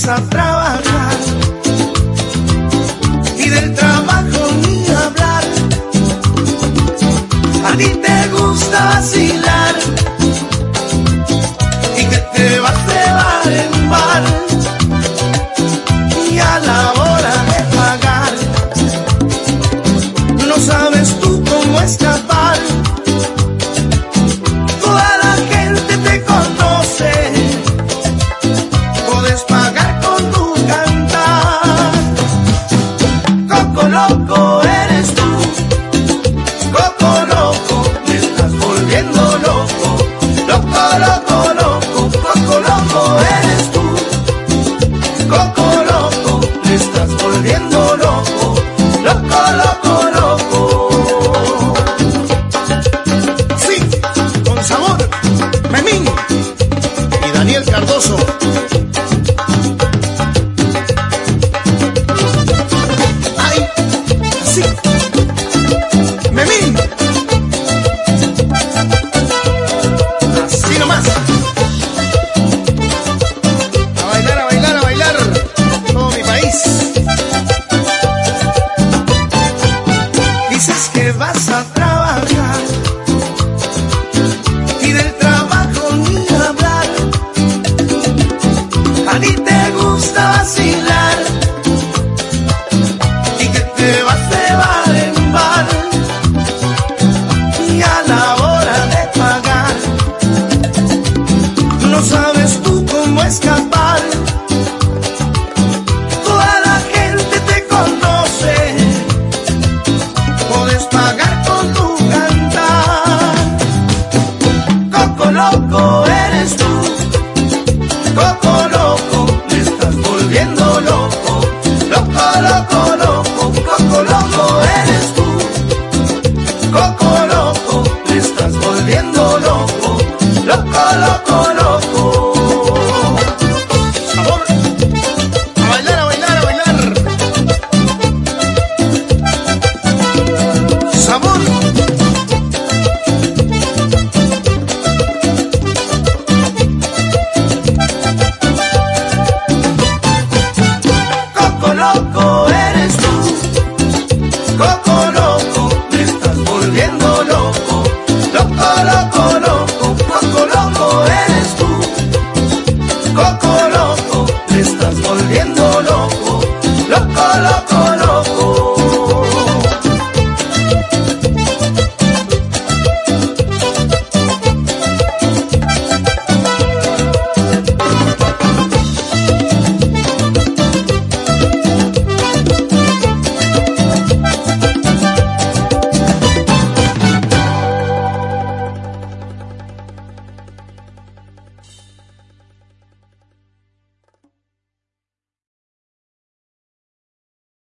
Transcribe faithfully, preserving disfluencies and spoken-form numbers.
vas a trabajar y del trabajo ni hablar. A ti te gusta vacilar y que te vas de bar en bar, y a la hora de pagar no sabes tú cómo escapar. Toda la gente te conoce, puedes pagar con tu cantar. Coco loco eres tú, coco loco, me estás volviendo loco. Loco, loco, loco, coco loco eres tú, coco loco, me estás volviendo loco. Loco, loco, loco. Sí, con sabor, Memín y Daniel Cardoso. Ay, sí, Memín. Así nomás. A bailar, a bailar, a bailar. Todo mi país. Dices que vas a trabajar y del trabajo ni hablar. A ti te gusta vacilar y que te vas de bar en bar, y a la hora de pagar no sabes tú cómo escapar. Toda la gente te conoce, puedes pagar con tu cantar. Coco loco, eh.